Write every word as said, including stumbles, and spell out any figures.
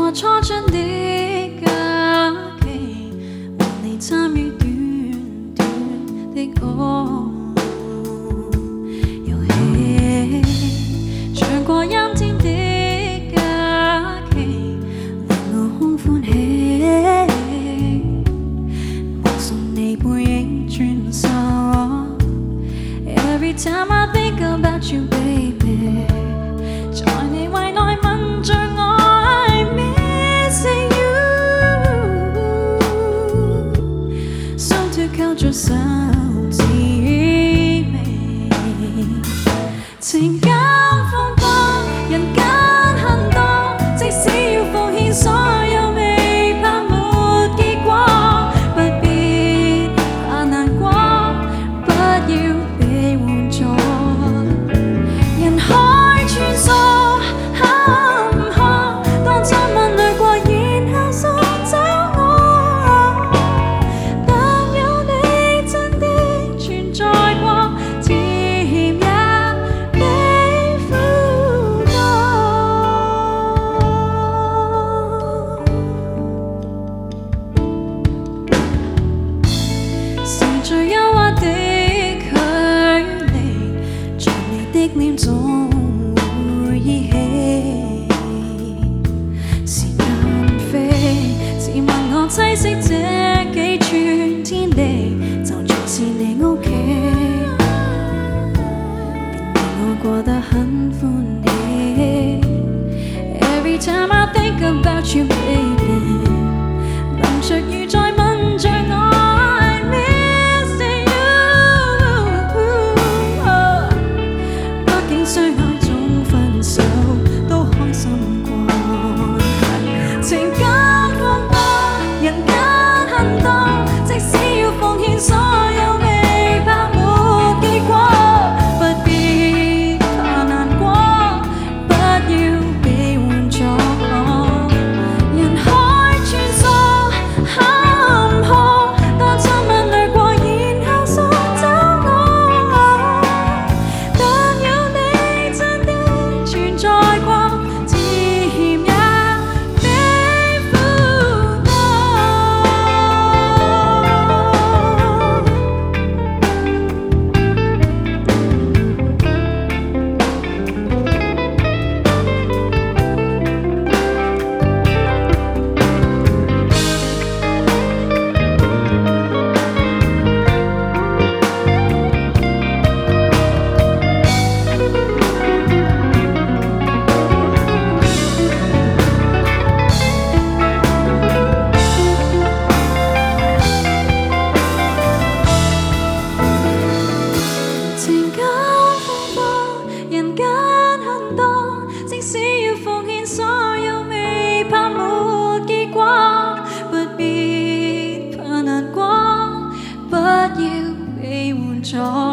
我初春的假期，和你參與短短的歌遊戲，唱過陰天的假期，令我空歡喜。目送你背影轉手 ，Every time I think about you, baby， 在你懷內吻着我。靠着手指尾，情感風波，人間很多，即使要奉獻所有，未怕沒結果。不必怕難過，不要被援助。人海穿梭，坎坷，當親吻掠過，然後送走我。最憂鬱的距離，像你的臉總會依稀。時間飛，自問我棲息這幾寸天地，就像是你屋企，便令我過得很歡喜。Every time I think about you, baby， 能着雨再吻着我。相愛總分手，都開心過。情感風波，人間很多，即使要奉獻所有，未怕沒結果。不必怕難過，不要被援助。人海穿梭，坎坷，當親吻掠過，然後送走我。在過，甜也比苦多。情感風波，人間很多，即使要奉獻所有，未怕沒結果。不必怕難過，不要被援助。